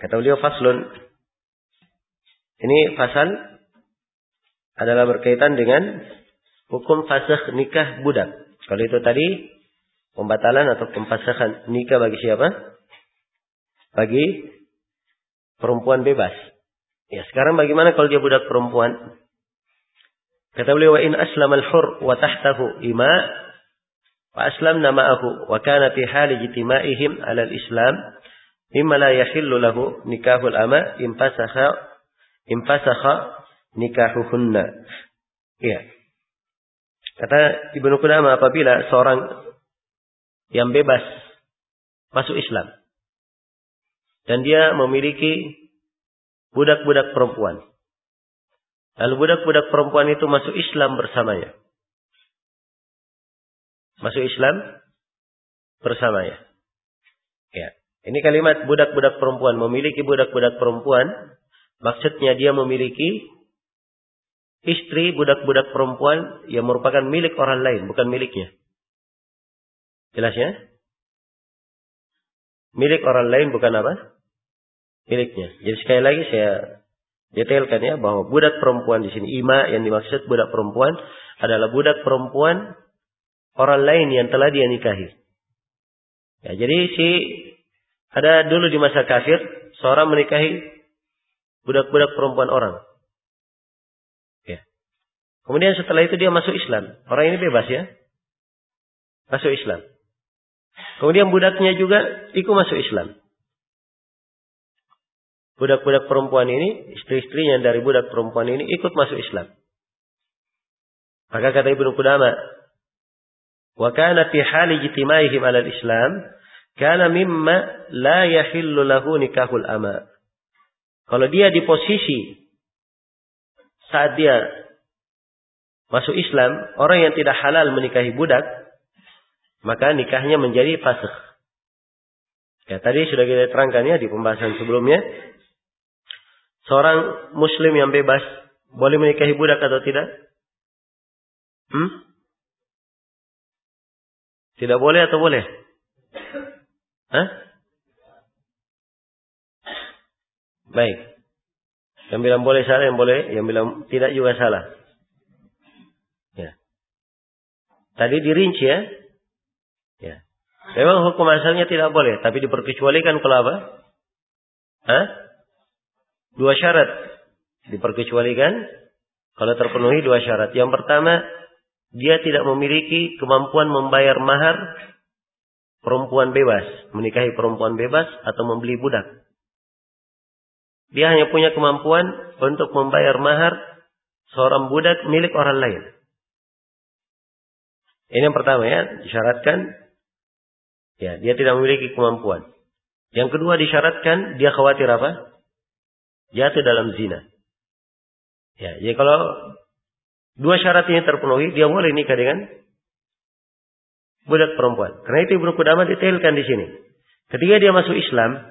Kata beliau faslun. Ini fasal adalah berkaitan dengan hukum fasakh nikah budak. Kalau itu tadi pembatalan atau pemfasakhan nikah bagi siapa? Bagi perempuan bebas. Ya, sekarang bagaimana kalau dia budak perempuan? Kata beliau, wa in aslama al-hur wa tahtahu ima wa aslamna ma'ahu wa kana fi hali ijtima'ihim 'ala al-islam mimma la yahillu lahu nikahul ama impasakha nikahuhunna. Ya. Kata Ibnu Qudamah, apabila seorang yang bebas masuk Islam dan dia memiliki budak-budak perempuan, lalu budak-budak perempuan itu masuk Islam bersamanya. Masuk Islam bersamanya. Ya. Ini kalimat budak-budak perempuan, memiliki budak-budak perempuan, maksudnya dia memiliki istri budak-budak perempuan yang merupakan milik orang lain, bukan miliknya. Jelas ya? Milik orang lain bukan apa? Miliknya. Jadi sekali lagi saya detailkan ya, bahwa budak perempuan di sini, ima yang dimaksud budak perempuan adalah budak perempuan orang lain yang telah dia nikahi. Ya, jadi ada dulu di masa kafir seorang menikahi budak-budak perempuan orang. Ya. Kemudian setelah itu dia masuk Islam. Orang ini bebas ya, masuk Islam. Kemudian budaknya juga ikut masuk Islam. Budak-budak perempuan ini, istri-istrinya dari budak perempuan ini ikut masuk Islam. Maka kata Ibnu Qudamah, wa kana fi hali ijtima'ihim 'ala al-Islam, kana mimma la yahillu lahu nikahul ama. Kalau dia di posisi saat dia masuk Islam, orang yang tidak halal menikahi budak, maka nikahnya menjadi fasakh. Ya, tadi sudah kita terangkan ya di pembahasan sebelumnya. Seorang muslim yang bebas boleh menikahi budak atau tidak? Tidak boleh atau boleh? Baik. Yang bilang boleh salah, yang bilang tidak juga salah. Ya. Tadi dirinci ya. Ya. Memang hukum asalnya tidak boleh, tapi diperkecualikan kalau apa? Dua syarat diperkecualikan kalau terpenuhi dua syarat. Yang pertama, dia tidak memiliki kemampuan membayar mahar perempuan bebas, menikahi perempuan bebas atau membeli budak. Dia hanya punya kemampuan untuk membayar mahar seorang budak milik orang lain. Ini yang pertama ya, disyaratkan ya, dia tidak memiliki kemampuan. Yang kedua disyaratkan dia khawatir apa? Jatuh dalam zina. Ya, jadi kalau dua syarat ini terpenuhi, dia boleh nikah dengan budak perempuan. Karena itu Ibnu Qudamah detailkan di sini. Ketika dia masuk Islam,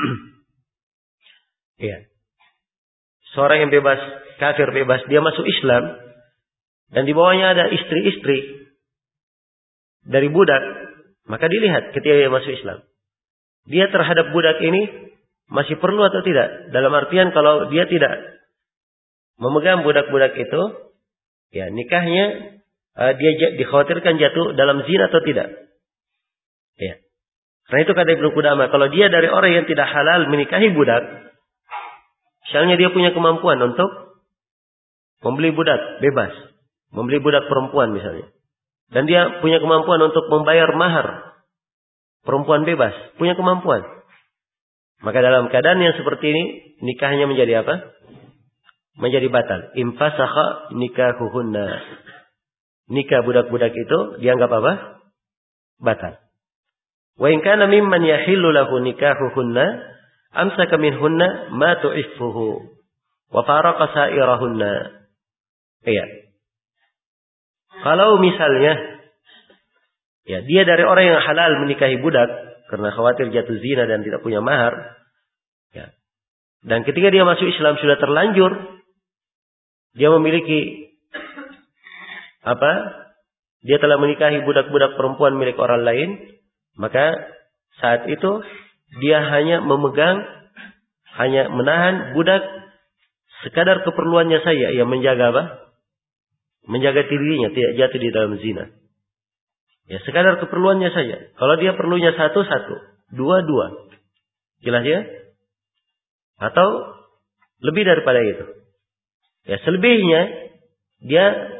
ya, seorang yang bebas, kafir bebas, dia masuk Islam, dan di bawahnya ada istri-istri dari budak, maka dilihat ketika dia masuk Islam, dia terhadap budak ini masih perlu atau tidak? Dalam artian kalau dia tidak memegang budak-budak itu, ya nikahnya dia dikhawatirkan jatuh dalam zina atau tidak. Ya. Karena itu kata Ibnu Qudamah, kalau dia dari orang yang tidak halal menikahi budak, misalnya dia punya kemampuan untuk membeli budak bebas, membeli budak perempuan misalnya, dan dia punya kemampuan untuk membayar mahar perempuan bebas, punya kemampuan. Maka dalam keadaan yang seperti ini, nikahnya menjadi apa? Menjadi batal. Impasakha nikahuhunna. Nikah budak-budak itu dianggap apa? Batal. Wa in kana mimman yahillu lahu nikahuhunna, amsaka minhunna ma tu'iffuhu wa faraqa sa'irahunna. Iya. Kalau misalnya ya, dia dari orang yang halal menikahi budak karena khawatir jatuh zina dan tidak punya mahar. Ya. Dan ketika dia masuk Islam sudah terlanjur, dia memiliki apa? Dia telah menikahi budak-budak perempuan milik orang lain, maka saat itu dia hanya memegang hanya menahan budak sekadar keperluannya saja, ia menjaga apa? Menjaga dirinya tidak jatuh di dalam zina. Ya, sekadar keperluannya saja. Kalau dia perlunya satu, dua. Jelas ya? Atau lebih daripada itu. Ya, selebihnya dia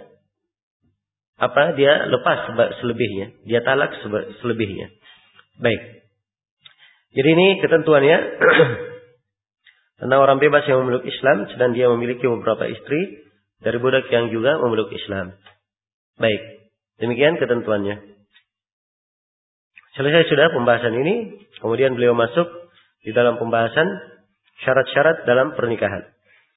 dia lepas selebihnya, dia talak selebihnya. Baik. Jadi ini ketentuannya tentang orang bebas yang memeluk Islam sedang dia memiliki beberapa istri dari budak yang juga memeluk Islam. Baik. Demikian ketentuannya. Selesai sudah pembahasan ini, kemudian beliau masuk di dalam pembahasan syarat-syarat dalam pernikahan.